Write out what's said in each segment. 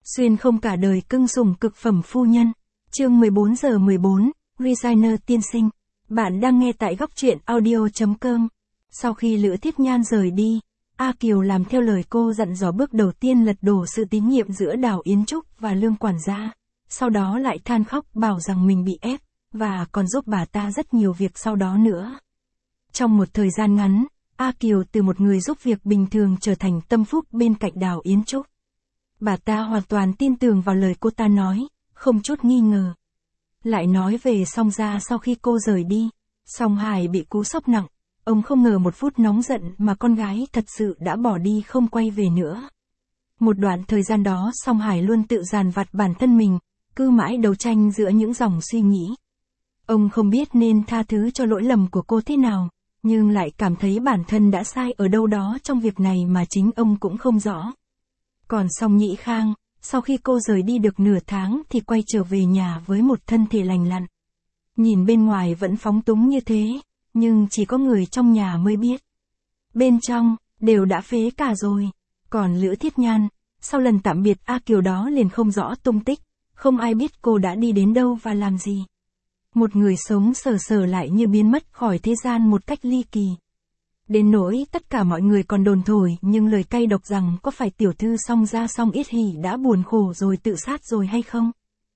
Xuyên không cả đời cưng sủng cực phẩm phu nhân. Chương 14 giờ 14, Designer tiên sinh. Bạn đang nghe tại góc truyện audio.com. Sau khi Lữ Thiết Nhan rời đi, A Kiều làm theo lời cô dặn dò, bước đầu tiên lật đổ sự tín nhiệm giữa Đào Yến Trúc và Lương quản gia. Sau đó lại than khóc bảo rằng mình bị ép, và còn giúp bà ta rất nhiều việc sau đó nữa. Trong một thời gian ngắn, A Kiều từ một người giúp việc bình thường trở thành tâm phúc bên cạnh Đào Yến Trúc. Bà ta hoàn toàn tin tưởng vào lời cô ta nói, không chút nghi ngờ. Lại nói về Song Gia sau khi cô rời đi, Song Hải bị cú sốc nặng, ông không ngờ một phút nóng giận mà con gái thật sự đã bỏ đi không quay về nữa. Một đoạn thời gian đó Song Hải luôn tự dằn vặt bản thân mình, cứ mãi đấu tranh giữa những dòng suy nghĩ. Ông không biết nên tha thứ cho lỗi lầm của cô thế nào, nhưng lại cảm thấy bản thân đã sai ở đâu đó trong việc này mà chính ông cũng không rõ. Còn Song Nhĩ Khang, sau khi cô rời đi được nửa tháng thì quay trở về nhà với một thân thể lành lặn. Nhìn bên ngoài vẫn phóng túng như thế, nhưng chỉ có người trong nhà mới biết. Bên trong, đều đã phế cả rồi. Còn Lữ Thiết Nhan, sau lần tạm biệt A Kiều đó liền không rõ tung tích, không ai biết cô đã đi đến đâu và làm gì. Một người sống sờ sờ lại như biến mất khỏi thế gian một cách ly kỳ. Đến nỗi tất cả mọi người còn đồn thổi nhưng lời cay độc rằng có phải tiểu thư Song Gia Song Yết Hỷ đã buồn khổ rồi tự sát rồi hay không.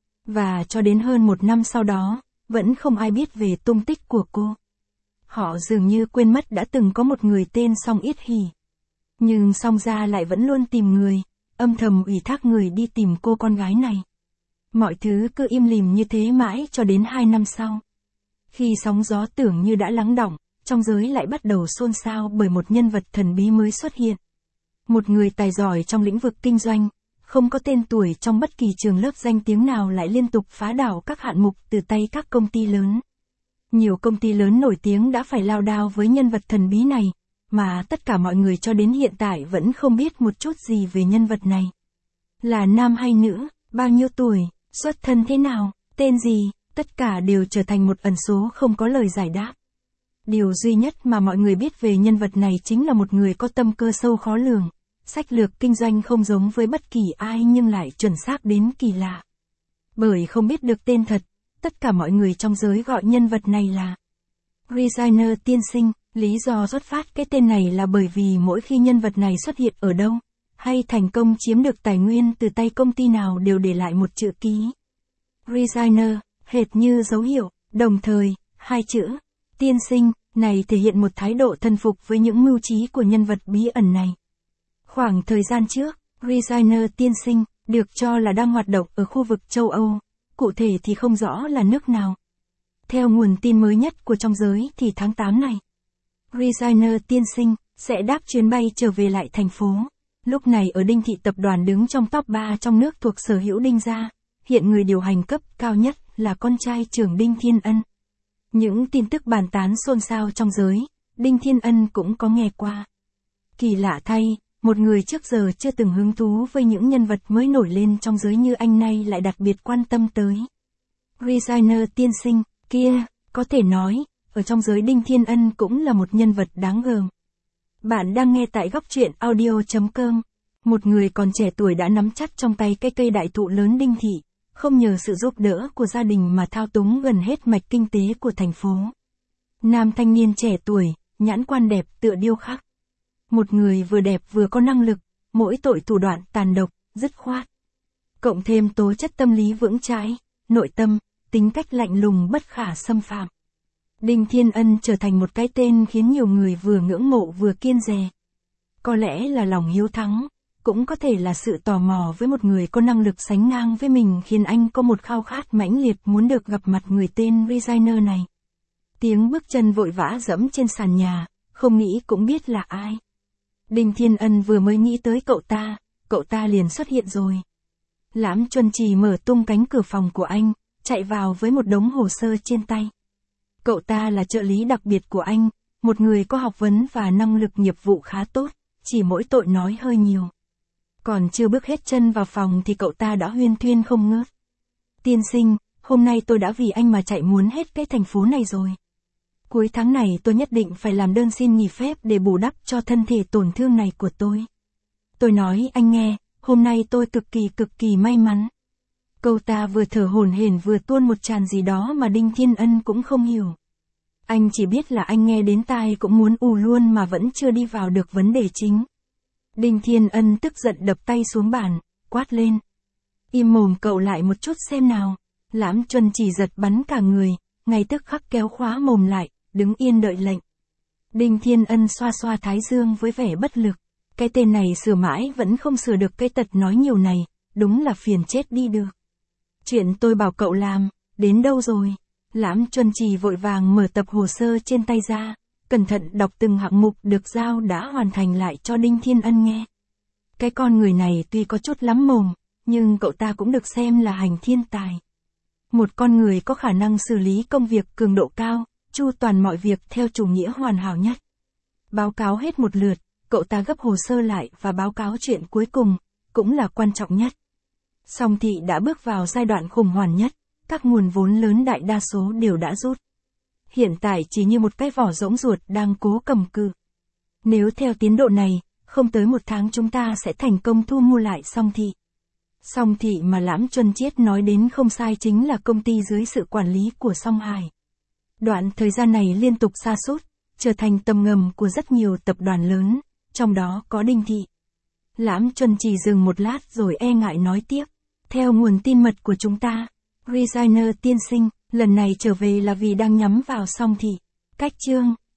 Và cho đến hơn một năm sau đó, vẫn không ai biết về tung tích của cô. Họ dường như quên mất đã từng có một người tên Song Yết Hỷ. Nhưng Song Gia lại vẫn luôn tìm người, âm thầm ủy thác người đi tìm cô con gái này. Mọi thứ cứ im lìm như thế mãi cho đến 2 năm sau. Khi sóng gió tưởng như đã lắng đọng, trong giới lại bắt đầu xôn xao bởi một nhân vật thần bí mới xuất hiện. Một người tài giỏi trong lĩnh vực kinh doanh, không có tên tuổi trong bất kỳ trường lớp danh tiếng nào lại liên tục phá đảo các hạng mục từ tay các công ty lớn. Nhiều công ty lớn nổi tiếng đã phải lao đao với nhân vật thần bí này, mà tất cả mọi người cho đến hiện tại vẫn không biết một chút gì về nhân vật này. Là nam hay nữ, bao nhiêu tuổi, xuất thân thế nào, tên gì, tất cả đều trở thành một ẩn số không có lời giải đáp. Điều duy nhất mà mọi người biết về nhân vật này chính là một người có tâm cơ sâu khó lường, sách lược kinh doanh không giống với bất kỳ ai nhưng lại chuẩn xác đến kỳ lạ. Bởi không biết được tên thật, tất cả mọi người trong giới gọi nhân vật này là Designer tiên sinh. Lý do xuất phát cái tên này là bởi vì mỗi khi nhân vật này xuất hiện ở đâu, hay thành công chiếm được tài nguyên từ tay công ty nào đều để lại một chữ ký Designer, hệt như dấu hiệu, đồng thời, 2 chữ tiên sinh này thể hiện một thái độ thân phục với những mưu trí của nhân vật bí ẩn này. Khoảng thời gian trước, Designer tiên sinh được cho là đang hoạt động ở khu vực châu Âu, cụ thể thì không rõ là nước nào. Theo nguồn tin mới nhất của trong giới thì tháng 8 này, Designer tiên sinh sẽ đáp chuyến bay trở về lại thành phố. Lúc này ở Đinh Thị tập đoàn đứng trong top 3 trong nước thuộc sở hữu Đinh gia, hiện người điều hành cấp cao nhất là con trai trưởng Đinh Thiên Ân. Những tin tức bàn tán xôn xao trong giới, Đinh Thiên Ân cũng có nghe qua. Kỳ lạ thay, một người trước giờ chưa từng hứng thú với những nhân vật mới nổi lên trong giới như anh nay lại đặc biệt quan tâm tới. Designer tiên sinh, kia, có thể nói, ở trong giới Đinh Thiên Ân cũng là một nhân vật đáng gờm. Bạn đang nghe tại góc truyện audio.com. Một người còn trẻ tuổi đã nắm chắc trong tay cái cây đại thụ lớn Đinh Thị, không nhờ sự giúp đỡ của gia đình mà thao túng gần hết mạch kinh tế của thành phố. Nam thanh niên trẻ tuổi, nhãn quan đẹp tựa điêu khắc. Một người vừa đẹp vừa có năng lực, mỗi tội thủ đoạn tàn độc, dứt khoát. Cộng thêm tố chất tâm lý vững chãi, nội tâm, tính cách lạnh lùng bất khả xâm phạm. Đinh Thiên Ân trở thành một cái tên khiến nhiều người vừa ngưỡng mộ vừa kiêng dè. Có lẽ là lòng hiếu thắng, cũng có thể là sự tò mò với một người có năng lực sánh ngang với mình khiến anh có một khao khát mãnh liệt muốn được gặp mặt người tên Designer này. Tiếng bước chân vội vã dẫm trên sàn nhà, không nghĩ cũng biết là ai. Đinh Thiên Ân vừa mới nghĩ tới cậu ta liền xuất hiện rồi. Lãm Chuân Trì mở tung cánh cửa phòng của anh, chạy vào với một đống hồ sơ trên tay. Cậu ta là trợ lý đặc biệt của anh, một người có học vấn và năng lực nghiệp vụ khá tốt, chỉ mỗi tội nói hơi nhiều. Còn chưa bước hết chân vào phòng thì cậu ta đã huyên thuyên không ngớt. Tiên sinh, hôm nay tôi đã vì anh mà chạy muốn hết cái thành phố này rồi. Cuối tháng này tôi nhất định phải làm đơn xin nghỉ phép để bù đắp cho thân thể tổn thương này của tôi. Tôi nói anh nghe, hôm nay tôi cực kỳ may mắn. Cậu ta vừa thở hổn hển vừa tuôn một tràng gì đó mà Đinh Thiên Ân cũng không hiểu. Anh chỉ biết là anh nghe đến tai cũng muốn ù luôn mà vẫn chưa đi vào được vấn đề chính. Đinh Thiên Ân tức giận đập tay xuống bàn, quát lên. Im mồm cậu lại một chút xem nào. Lãm Chuân chỉ giật bắn cả người, ngay tức khắc kéo khóa mồm lại, đứng yên đợi lệnh. Đinh Thiên Ân xoa xoa thái dương với vẻ bất lực. Cái tên này sửa mãi vẫn không sửa được cái tật nói nhiều này, đúng là phiền chết đi được. Chuyện tôi bảo cậu làm, đến đâu rồi? Lãm Chuân Trì vội vàng mở tập hồ sơ trên tay ra, cẩn thận đọc từng hạng mục được giao đã hoàn thành lại cho Đinh Thiên Ân nghe. Cái con người này tuy có chút lắm mồm, nhưng cậu ta cũng được xem là hành thiên tài. Một con người có khả năng xử lý công việc cường độ cao, chu toàn mọi việc theo chủ nghĩa hoàn hảo nhất. Báo cáo hết một lượt, cậu ta gấp hồ sơ lại và báo cáo chuyện cuối cùng, cũng là quan trọng nhất. Song Thị đã bước vào giai đoạn khủng hoảng nhất, các nguồn vốn lớn đại đa số đều đã rút. Hiện tại chỉ như một cái vỏ rỗng ruột đang cố cầm cự. Nếu theo tiến độ này, không tới một tháng chúng ta sẽ thành công thu mua lại Song Thị. Song Thị mà Lãm Chuân Chiết nói đến không sai chính là công ty dưới sự quản lý của Song Hải. Đoạn thời gian này liên tục sa sút, trở thành tầm ngầm của rất nhiều tập đoàn lớn, trong đó có Đinh Thị. Lãm Chuân chỉ dừng một lát rồi e ngại nói tiếp. Theo nguồn tin mật của chúng ta, Resigner tiên sinh, lần này trở về là vì đang nhắm vào Song Thị. Cách chương